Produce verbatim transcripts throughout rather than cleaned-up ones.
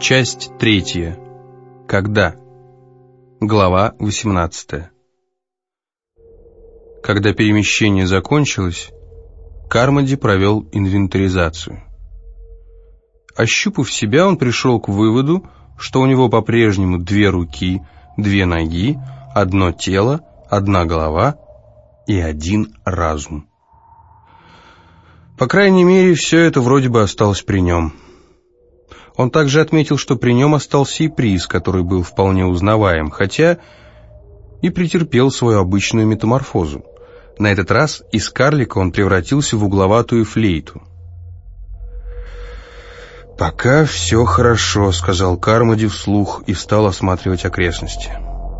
Часть третья. Когда? Глава восемнадцатая. Когда перемещение закончилось, Кармоди провел инвентаризацию. Ощупав себя, он пришел к выводу, что у него по-прежнему две руки, две ноги, одно тело, одна голова и один разум. По крайней мере, все это вроде бы осталось при нем. Он также отметил, что при нем остался и приз, который был вполне узнаваем, хотя и претерпел свою обычную метаморфозу. На этот раз из карлика он превратился в угловатую флейту. «Пока все хорошо», — сказал Кармоди вслух и стал осматривать окрестности.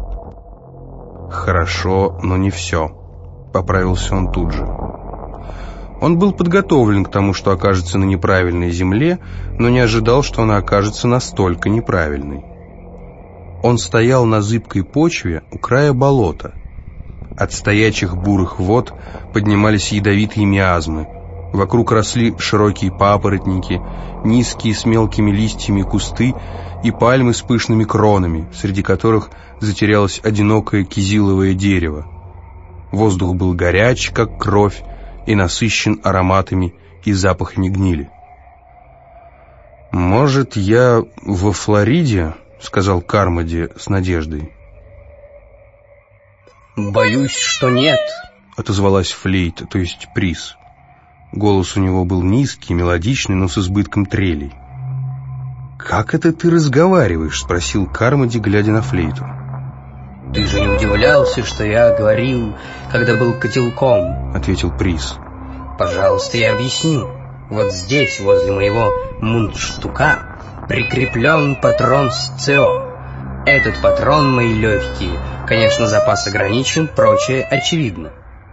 «Хорошо, но не все», — поправился он тут же. Он был подготовлен к тому, что окажется на неправильной земле, но не ожидал, что она окажется настолько неправильной. Он стоял на зыбкой почве у края болота. От стоячих бурых вод поднимались ядовитые миазмы. Вокруг росли широкие папоротники, низкие с мелкими листьями кусты и пальмы с пышными кронами, среди которых затерялось одинокое кизиловое дерево. Воздух был горяч, как кровь, и насыщен ароматами и запахами гнили. «Может, я во Флориде?» — сказал Кармоди с надеждой. «Боюсь, что нет», — отозвалась флейта, то есть приз. Голос у него был низкий, мелодичный, но с избытком трелей. «Как это ты разговариваешь?» — спросил Кармоди, глядя на флейту. «Ты же не удивлялся, что я говорил, когда был котелком?» — ответил приз. «Пожалуйста, я объясню. Вот здесь, возле моего мундштука, прикреплен патрон СЦО. Этот патрон — мои легкие. Конечно, запас ограничен, прочее очевидно».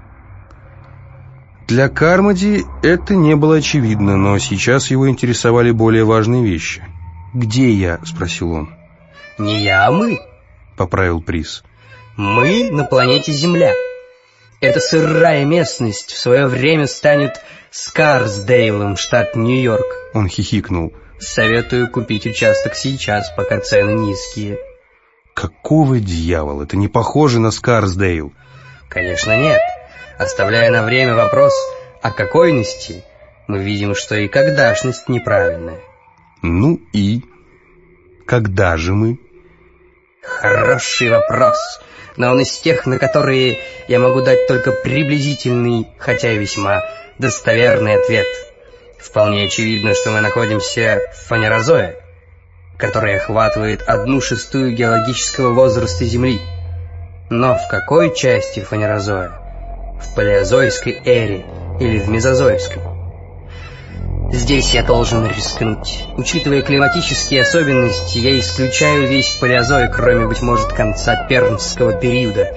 Для Кармоди это не было очевидно, но сейчас его интересовали более важные вещи. «Где я?» — спросил он. «Не я, а мы», — поправил приз. «Мы на планете Земля. Эта сырая местность в свое время станет Скарсдейлом, штат Нью-Йорк». Он хихикнул. «Советую купить участок сейчас, пока цены низкие». «Какого дьявола? Это не похоже на Скарсдейл». «Конечно нет. Оставляя на время вопрос о какойности, мы видим, что и когдашность неправильная». «Ну и? Когда же мы?» «Хороший вопрос, но он из тех, на которые я могу дать только приблизительный, хотя и весьма достоверный ответ. Вполне очевидно, что мы находимся в фанерозое, которое охватывает одну шестую геологического возраста Земли. Но в какой части фанерозоя? В палеозойской эре или в мезозойской? Здесь я должен рискнуть. Учитывая климатические особенности, я исключаю весь палеозой, кроме, быть может, конца пермского периода.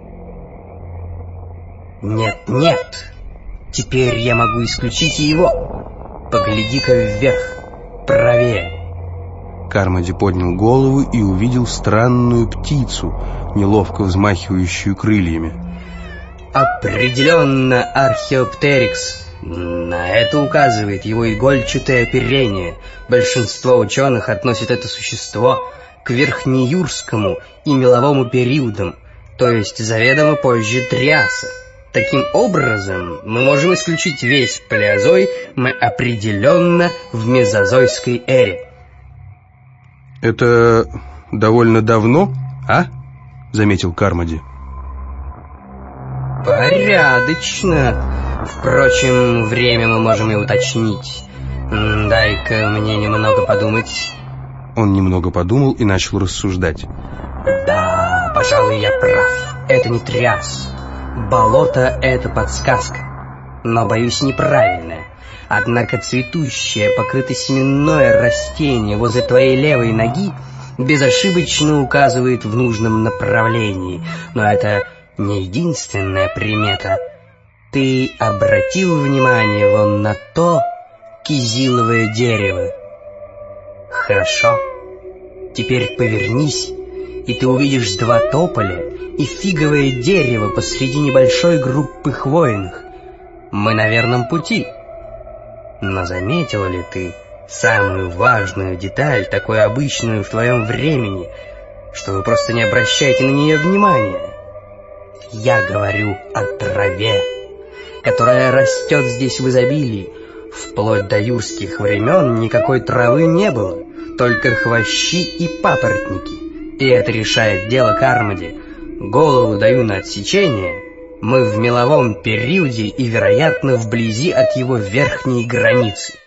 Нет, нет. Теперь я могу исключить и его. Погляди-ка вверх, правее». Кармоди поднял голову и увидел странную птицу, неловко взмахивающую крыльями. «Определенно археоптерикс. На это указывает его игольчатое оперение. Большинство ученых относит это существо к верхнеюрскому и меловому периодам, то есть заведомо позже Триаса. Таким образом, мы можем исключить весь палеозой, мы определенно в мезозойской эре». «Это довольно давно, а?» — заметил Кармоди. «Порядочно. Впрочем, время мы можем и уточнить. Дай-ка мне немного подумать». Он немного подумал и начал рассуждать. «Да, пожалуй, я прав. Это не Триас. Болото — это подсказка, но, боюсь, неправильная. Однако цветущее, покрытосеменное растение возле твоей левой ноги безошибочно указывает в нужном направлении. Но это не единственная примета. Ты обратил внимание вон на то кизиловое дерево? Хорошо. Теперь повернись, и ты увидишь два тополя и фиговое дерево посреди небольшой группы хвойных. Мы на верном пути. Но заметила ли ты самую важную деталь, такую обычную в твоем времени, что вы просто не обращаете на нее внимания. Я говорю о траве, которая растет здесь в изобилии. Вплоть до юрских времен никакой травы не было, только хвощи и папоротники. И это решает дело Кармоди. Голову даю на отсечение. Мы в меловом периоде и, вероятно, вблизи от его верхней границы.